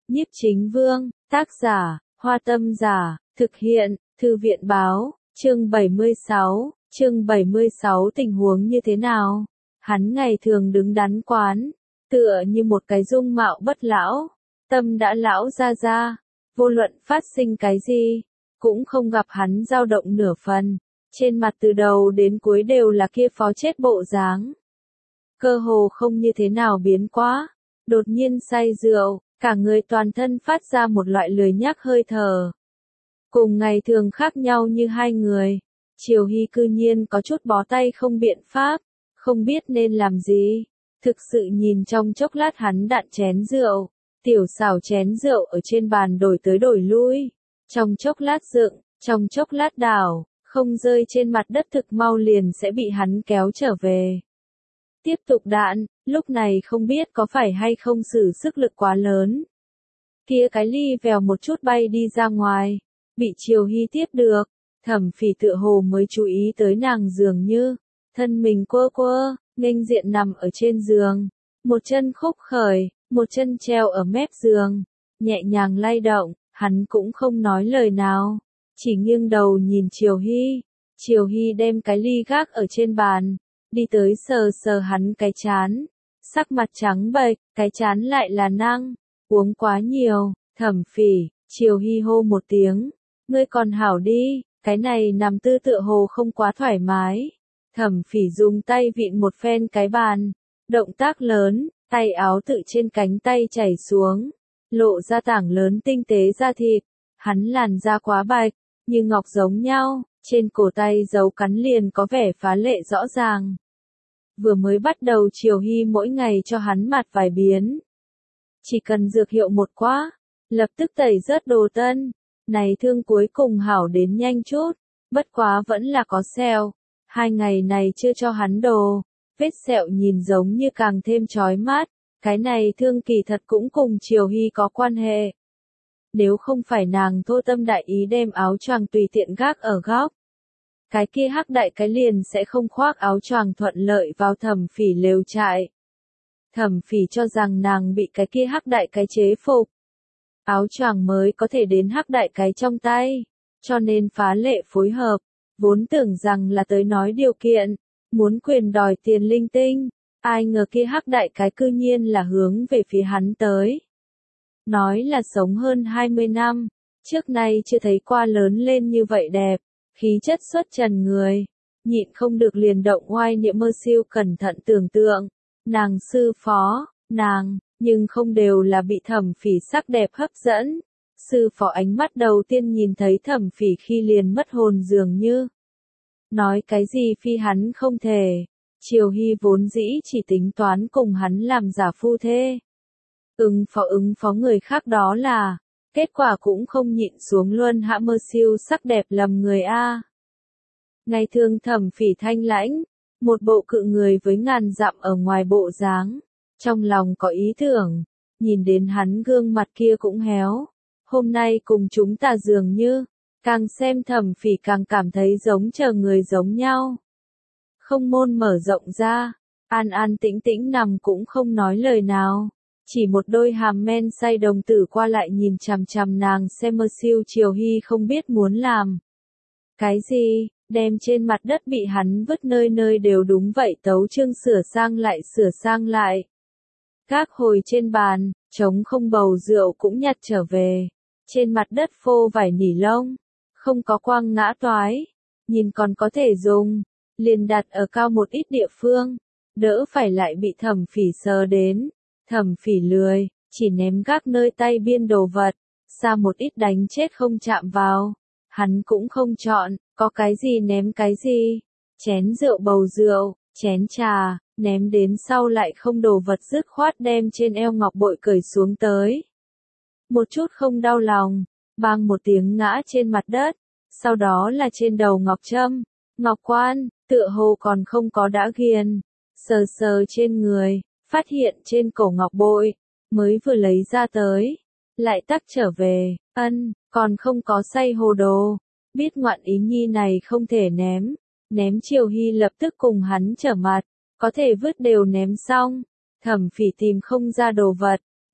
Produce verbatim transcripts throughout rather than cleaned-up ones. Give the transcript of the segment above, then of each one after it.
Nhiếp Chính Vương, tác giả, Hoa Tâm Giả, thực hiện, Thư viện Báo, chương bảy mươi sáu, chương bảy mươi sáu tình huống như thế nào? Hắn ngày thường đứng đắn quán, tựa như một cái dung mạo bất lão, tâm đã lão ra ra, vô luận phát sinh cái gì, cũng không gặp hắn dao động nửa phần, trên mặt từ đầu đến cuối đều là kia phó chết bộ dáng. Cơ hồ không như thế nào biến quá, đột nhiên say rượu, cả người toàn thân phát ra một loại lười nhác hơi thở. Cùng ngày thường khác nhau như hai người, Triều Hy cư nhiên có chút bó tay không biện pháp, không biết nên làm gì. Thực sự nhìn trong chốc lát hắn đạn chén rượu, tiểu xảo chén rượu ở trên bàn đổi tới đổi lui, trong chốc lát dựng, trong chốc lát đảo, không rơi trên mặt đất thực mau liền sẽ bị hắn kéo trở về. Tiếp tục đạn, lúc này không biết có phải hay không sử sức lực quá lớn. Kia cái ly vèo một chút bay đi ra ngoài, bị Triều Hy tiếp được, Thẩm Phỉ tựa hồ mới chú ý tới nàng dường như, thân mình quơ quơ, nghênh diện nằm ở trên giường, một chân khúc khởi, một chân treo ở mép giường, nhẹ nhàng lay động, hắn cũng không nói lời nào, chỉ nghiêng đầu nhìn Triều Hy. Triều Hy đem cái ly gác ở trên bàn, đi tới sờ sờ hắn cái chán, sắc mặt trắng bệch, cái chán lại là năng, uống quá nhiều. Thẩm Phỉ, Triều Hy hô một tiếng, ngươi còn hảo đi, cái này nằm tư tựa hồ không quá thoải mái. Thẩm Phỉ dùng tay vịn một phen cái bàn, động tác lớn, tay áo tự trên cánh tay chảy xuống, lộ ra tảng lớn tinh tế da thịt, hắn làn da quá bạch, như ngọc giống nhau, trên cổ tay dấu cắn liền có vẻ phá lệ rõ ràng. Vừa mới bắt đầu Triều Hy mỗi ngày cho hắn mặt vài biến. Chỉ cần dược hiệu một quá, lập tức tẩy rớt đồ tân, này thương cuối cùng hảo đến nhanh chút, bất quá vẫn là có sẹo. Hai ngày này chưa cho hắn đồ, vết sẹo nhìn giống như càng thêm chói mắt, cái này thương kỳ thật cũng cùng Triều Hy có quan hệ. Nếu không phải nàng thô tâm đại ý đem áo choàng tùy tiện gác ở góc, cái kia hắc đại cái liền sẽ không khoác áo choàng thuận lợi vào Thẩm Phỉ lều trại. Thẩm Phỉ cho rằng nàng bị cái kia hắc đại cái chế phục, áo choàng mới có thể đến hắc đại cái trong tay, cho nên phá lệ phối hợp, vốn tưởng rằng là tới nói điều kiện, muốn quyền đòi tiền linh tinh, ai ngờ kia hắc đại cái cư nhiên là hướng về phía hắn tới. Nói là sống hơn hai mươi năm, trước nay chưa thấy qua lớn lên như vậy đẹp, khí chất xuất trần người, nhịn không được liền động oai niệm mơ siêu cẩn thận tưởng tượng, nàng sư phó, nàng, nhưng không đều là bị Thẩm Phỉ sắc đẹp hấp dẫn. Sư phó ánh mắt đầu tiên nhìn thấy Thẩm Phỉ khi liền mất hồn dường như. Nói cái gì phi hắn không thể, Triều Hy vốn dĩ chỉ tính toán cùng hắn làm giả phu thê. Ứng phó ứng phó người khác đó là, kết quả cũng không nhịn xuống luôn hạ mơ siêu sắc đẹp lầm người a. Ngày thường Thẩm Phỉ thanh lãnh, một bộ cự người với ngàn dặm ở ngoài bộ dáng, trong lòng có ý tưởng, nhìn đến hắn gương mặt kia cũng héo. Hôm nay cùng chúng ta dường như, càng xem Thẩm Phỉ càng cảm thấy giống chờ người giống nhau. Không môn mở rộng ra, an an tĩnh tĩnh nằm cũng không nói lời nào, chỉ một đôi hàm men say đồng tử qua lại nhìn chằm chằm nàng xem mơ siêu. Triều Hy không biết muốn làm cái gì, đem trên mặt đất bị hắn vứt nơi nơi đều đúng vậy tấu chương sửa sang lại sửa sang lại. Các hồi trên bàn, trống không bầu rượu cũng nhặt trở về, trên mặt đất phô vải nỉ lông, không có quăng ngã toái, nhìn còn có thể dùng, liền đặt ở cao một ít địa phương, đỡ phải lại bị Thẩm Phỉ sờ đến. Thẩm Phỉ lười, chỉ ném gác nơi tay biên đồ vật, xa một ít đánh chết không chạm vào, hắn cũng không chọn, có cái gì ném cái gì, chén rượu bầu rượu, chén trà, ném đến sau lại không đồ vật dứt khoát đem trên eo ngọc bội cởi xuống tới. Một chút không đau lòng, bang một tiếng ngã trên mặt đất, sau đó là trên đầu ngọc trâm, ngọc quan, tựa hồ còn không có đã ghiền, sờ sờ trên người, phát hiện trên cổ ngọc bội, mới vừa lấy ra tới, lại tắc trở về, ân, còn không có say hồ đồ, biết ngoạn ý nhi này không thể ném, ném. Triều Hy lập tức cùng hắn trở mặt, có thể vứt đều ném xong. Thẩm Phỉ tìm không ra đồ vật,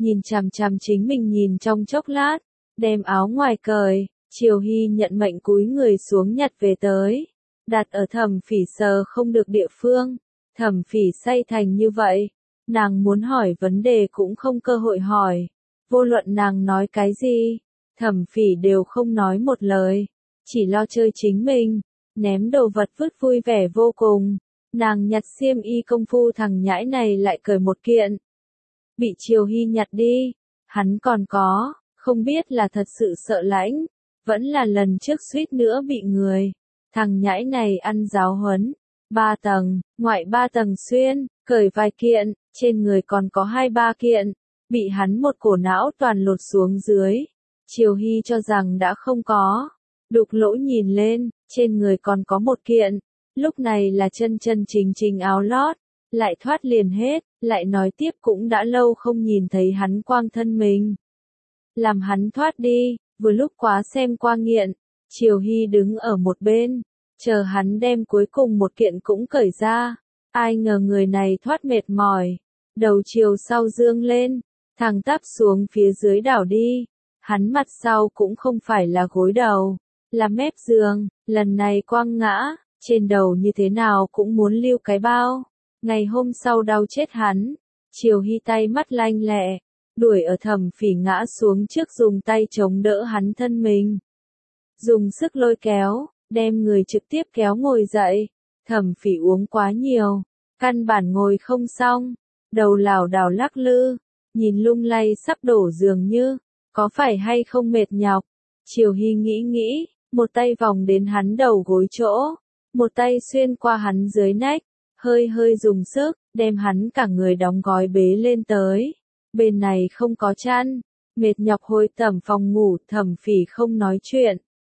nhìn chằm chằm chính mình nhìn trong chốc lát, đem áo ngoài cởi, Triều Hy nhận mệnh cúi người xuống nhặt về tới, đặt ở Thẩm Phỉ sờ không được địa phương. Thẩm Phỉ say thành như vậy, nàng muốn hỏi vấn đề cũng không cơ hội hỏi, vô luận nàng nói cái gì, Thẩm Phỉ đều không nói một lời, chỉ lo chơi chính mình, ném đồ vật vứt vui vẻ vô cùng. Nàng nhặt xiêm y công phu thằng nhãi này lại cởi một kiện, bị Triều Hy nhặt đi, hắn còn có, không biết là thật sự sợ lãnh, vẫn là lần trước suýt nữa bị người, thằng nhãi này ăn giáo huấn, ba tầng, ngoại ba tầng xuyên, cởi vài kiện, trên người còn có hai ba kiện, bị hắn một cổ não toàn lột xuống dưới, Triều Hy cho rằng đã không có, đục lỗ nhìn lên, trên người còn có một kiện, lúc này là chân chân chính chính áo lót, lại thoát liền hết, lại nói tiếp cũng đã lâu không nhìn thấy hắn quang thân mình. Làm hắn thoát đi, vừa lúc quá xem qua nghiện, Triều Hy đứng ở một bên, chờ hắn đem cuối cùng một kiện cũng cởi ra, ai ngờ người này thoát mệt mỏi, đầu chiều sau dương lên, thẳng tắp xuống phía dưới đảo đi, hắn mặt sau cũng không phải là gối đầu, là mép giường, lần này quăng ngã, trên đầu như thế nào cũng muốn lưu cái bao. Ngày hôm sau đau chết hắn, Triều Hy tay mắt lanh lẹ, đuổi ở Thẩm Phỉ ngã xuống trước dùng tay chống đỡ hắn thân mình. Dùng sức lôi kéo, đem người trực tiếp kéo ngồi dậy, Thẩm Phỉ uống quá nhiều, căn bản ngồi không xong, đầu lảo đảo lắc lư, nhìn lung lay sắp đổ dường như, có phải hay không mệt nhọc. Triều Hy nghĩ nghĩ, một tay vòng đến hắn đầu gối chỗ, một tay xuyên qua hắn dưới nách, hơi hơi dùng sức, đem hắn cả người đóng gói bế lên tới. Bên này không có chăn, mệt nhọc hồi tẩm phòng ngủ, Thẩm Phỉ không nói chuyện.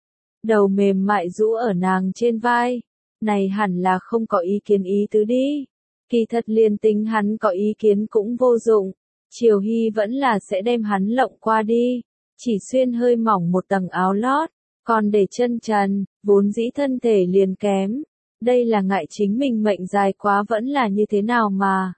Đầu mềm mại rũ ở nàng trên vai, này hẳn là không có ý kiến ý tứ đi. Kỳ thật liền tính hắn có ý kiến cũng vô dụng, Triều Hy vẫn là sẽ đem hắn lộng qua đi, chỉ xuyên hơi mỏng một tầng áo lót, còn để chân trần, vốn dĩ thân thể liền kém. Đây là ngại chính mình mệnh dài quá vẫn là như thế nào mà.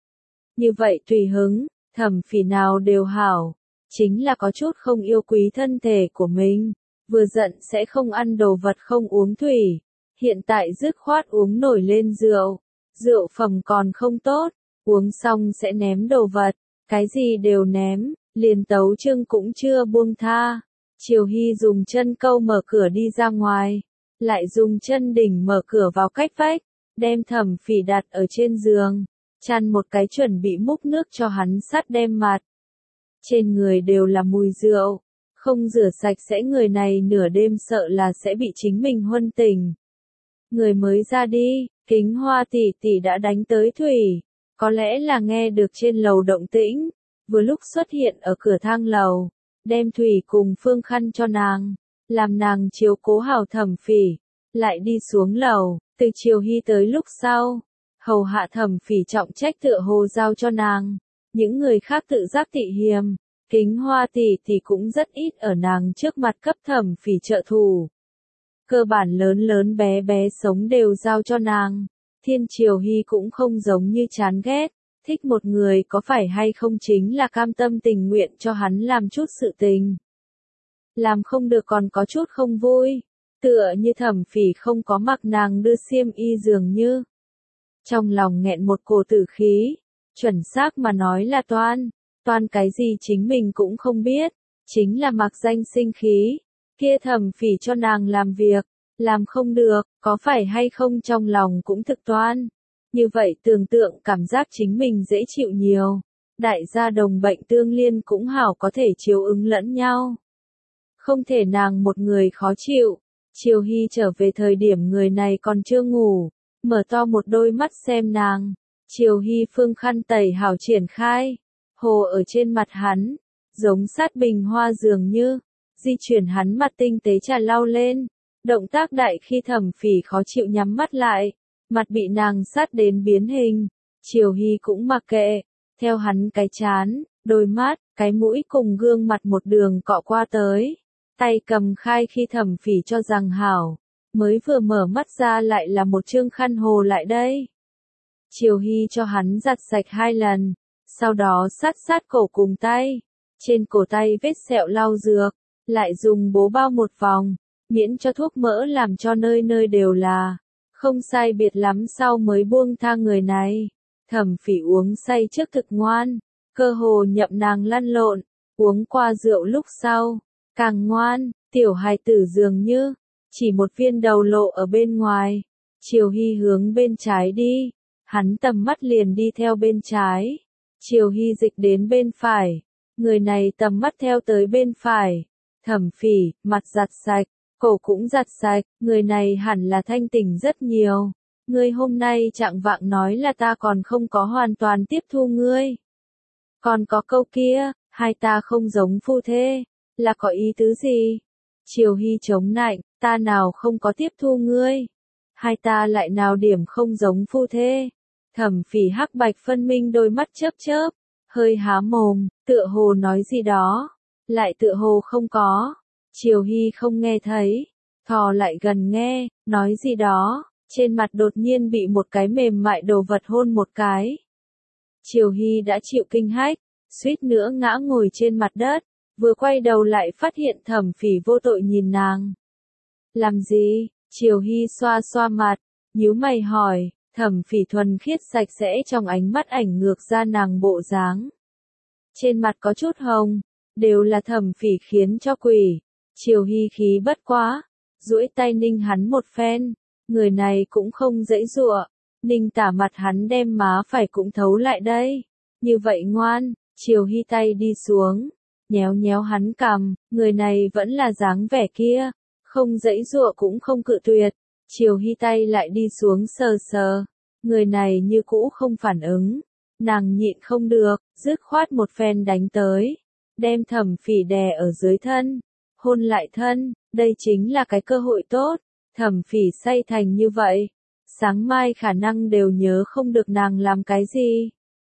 Như vậy tùy hứng, Thẩm Phỉ nào đều hảo, chính là có chút không yêu quý thân thể của mình, vừa giận sẽ không ăn đồ vật không uống thủy, hiện tại dứt khoát uống nổi lên rượu, rượu phẩm còn không tốt, uống xong sẽ ném đồ vật, cái gì đều ném, liền tấu chương cũng chưa buông tha. Triều Hy dùng chân câu mở cửa đi ra ngoài, lại dùng chân đỉnh mở cửa vào cách vách, đem Thẩm Phỉ đặt ở trên giường, chăn một cái chuẩn bị múc nước cho hắn sát đem mặt. Trên người đều là mùi rượu, không rửa sạch sẽ người này nửa đêm sợ là sẽ bị chính mình huân tỉnh. Người mới ra đi, Kính Hoa tỷ tỷ đã đánh tới thủy, có lẽ là nghe được trên lầu động tĩnh, vừa lúc xuất hiện ở cửa thang lầu, đem thủy cùng phương khăn cho nàng, làm nàng chiếu cố hảo Thẩm Phỉ, lại đi xuống lầu, từ Triều Hy tới lúc sau, hầu hạ Thẩm Phỉ trọng trách tựa hồ giao cho nàng, những người khác tự giác tị hiềm, Kính Hoa tỷ tỷ cũng rất ít ở nàng trước mặt cấp Thẩm Phỉ trợ thủ. Cơ bản lớn lớn bé bé sống đều giao cho nàng, Thiên Triều Hy cũng không giống như chán ghét, thích một người có phải hay không chính là cam tâm tình nguyện cho hắn làm chút sự tình. Làm không được còn có chút không vui, tựa như Thẩm Phỉ không có mặc nàng đưa xiêm y dường như. Trong lòng nghẹn một cổ tử khí, chuẩn xác mà nói là toan, toan cái gì chính mình cũng không biết, chính là mặc danh sinh khí, kia Thẩm Phỉ cho nàng làm việc, làm không được, có phải hay không trong lòng cũng thực toan. Như vậy tưởng tượng cảm giác chính mình dễ chịu nhiều, đại gia đồng bệnh tương liên cũng hảo có thể chiếu ứng lẫn nhau. Không thể nàng một người khó chịu, Triều Hy trở về thời điểm người này còn chưa ngủ, mở to một đôi mắt xem nàng, Triều Hy phương khăn tẩy hảo triển khai, hồ ở trên mặt hắn, giống sát bình hoa dường như, di chuyển hắn mặt tinh tế trà lau lên, động tác đại khi Thẩm Phỉ khó chịu nhắm mắt lại, mặt bị nàng sát đến biến hình, Triều Hy cũng mặc kệ, theo hắn cái chán, đôi mắt, cái mũi cùng gương mặt một đường cọ qua tới, tay cầm khai khi Thẩm Phỉ cho rằng hảo, mới vừa mở mắt ra lại là một chương khăn hồ lại đây. Triều Hy cho hắn giặt sạch hai lần, sau đó sát sát cổ cùng tay, trên cổ tay vết sẹo lau dược, lại dùng bố bao một vòng, miễn cho thuốc mỡ làm cho nơi nơi đều là, không sai biệt lắm sau mới buông tha người này. Thẩm Phỉ uống say trước thực ngoan, cơ hồ nhậm nàng lăn lộn, uống qua rượu lúc sau, càng ngoan, tiểu hài tử dường như, chỉ một viên đầu lộ ở bên ngoài. Triều Hy hướng bên trái đi, hắn tầm mắt liền đi theo bên trái. Triều Hy dịch đến bên phải, người này tầm mắt theo tới bên phải. Thẩm Phỉ, mặt giặt sạch, cổ cũng giặt sạch, người này hẳn là thanh tỉnh rất nhiều. Ngươi hôm nay trạng vạng nói là ta còn không có hoàn toàn tiếp thu ngươi. Còn có câu kia, hai ta không giống phu thê, là có ý tứ gì? Triều Hy chống nạnh, ta nào không có tiếp thu ngươi. Hai ta lại nào điểm không giống phu thê. Thẩm Phỉ hắc bạch phân minh đôi mắt chớp chớp, hơi há mồm, tựa hồ nói gì đó, lại tựa hồ không có. Triều Hy không nghe thấy, thò lại gần nghe, nói gì đó, trên mặt đột nhiên bị một cái mềm mại đồ vật hôn một cái. Triều Hy đã chịu kinh hách, suýt nữa ngã ngồi trên mặt đất, vừa quay đầu lại phát hiện Thẩm Phỉ vô tội nhìn nàng. Làm gì? Triều Hy xoa xoa mặt, nhíu mày hỏi. Thẩm Phỉ thuần khiết sạch sẽ trong ánh mắt ảnh ngược ra nàng bộ dáng. Trên mặt có chút hồng, đều là Thẩm Phỉ khiến cho quỷ. Triều Hy khí bất quá, duỗi tay ninh hắn một phen, người này cũng không dãy dụa, ninh tả mặt hắn đem má phải cũng thấu lại đây. Như vậy ngoan, Triều Hy tay đi xuống, nhéo nhéo hắn cằm, người này vẫn là dáng vẻ kia, không dãy dụa cũng không cự tuyệt. Triều Hy tay lại đi xuống sờ sờ, người này như cũ không phản ứng, nàng nhịn không được, dứt khoát một phen đánh tới, đem Thẩm Phỉ đè ở dưới thân, hôn lại thân, đây chính là cái cơ hội tốt. Thẩm Phỉ say thành như vậy, sáng mai khả năng đều nhớ không được nàng làm cái gì.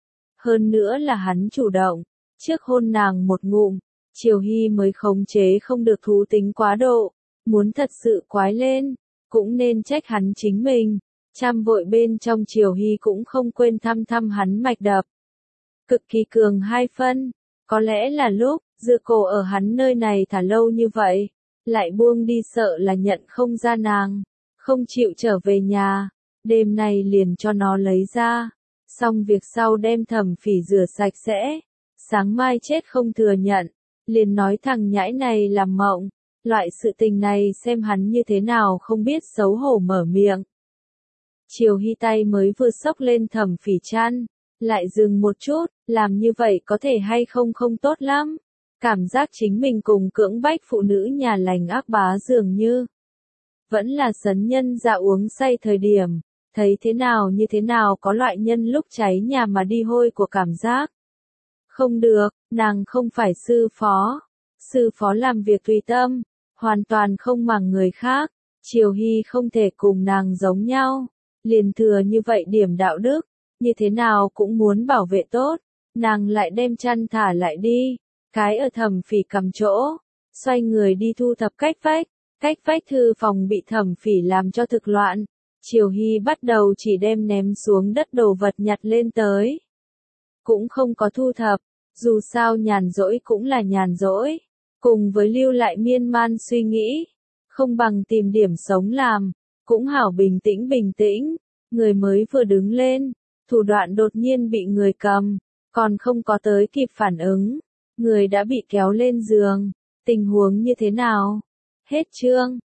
Hơn nữa là hắn chủ động, trước hôn nàng một ngụm, Triều Hy mới khống chế không được thú tính quá độ, muốn thật sự quái lên, cũng nên trách hắn chính mình. Chăm vội bên trong Triều Hy cũng không quên thăm thăm hắn mạch đập. Cực kỳ cường hai phân, có lẽ là lúc, dựa cổ ở hắn nơi này thả lâu như vậy, lại buông đi sợ là nhận không ra nàng, không chịu trở về nhà, đêm nay liền cho nó lấy ra, xong việc sau đem Thẩm Phỉ rửa sạch sẽ, sáng mai chết không thừa nhận, liền nói thằng nhãi này làm mộng, loại sự tình này xem hắn như thế nào không biết xấu hổ mở miệng. Triều Hy tay mới vừa xốc lên Thẩm Phỉ chăn, lại dừng một chút, làm như vậy có thể hay không không tốt lắm. Cảm giác chính mình cùng cưỡng bách phụ nữ nhà lành ác bá dường như. Vẫn là sấn nhân ra uống say thời điểm, thấy thế nào như thế nào có loại nhân lúc cháy nhà mà đi hôi của cảm giác. Không được, nàng không phải sư phó. Sư phó làm việc tùy tâm, hoàn toàn không màng người khác. Triều Hy không thể cùng nàng giống nhau, liền thừa như vậy điểm đạo đức, như thế nào cũng muốn bảo vệ tốt. Nàng lại đem chăn thả lại đi, cái ở Thẩm Phỉ cầm chỗ, xoay người đi thu thập cách vách. Cách vách thư phòng bị Thẩm Phỉ làm cho thực loạn. Triều Hy bắt đầu chỉ đem ném xuống đất đồ vật nhặt lên tới. Cũng không có thu thập, dù sao nhàn rỗi cũng là nhàn rỗi. Cùng với lưu lại miên man suy nghĩ, không bằng tìm điểm sống làm, cũng hảo bình tĩnh bình tĩnh. Người mới vừa đứng lên, thủ đoạn đột nhiên bị người cầm, còn không có tới kịp phản ứng. Người đã bị kéo lên giường, tình huống như thế nào? Hết chương.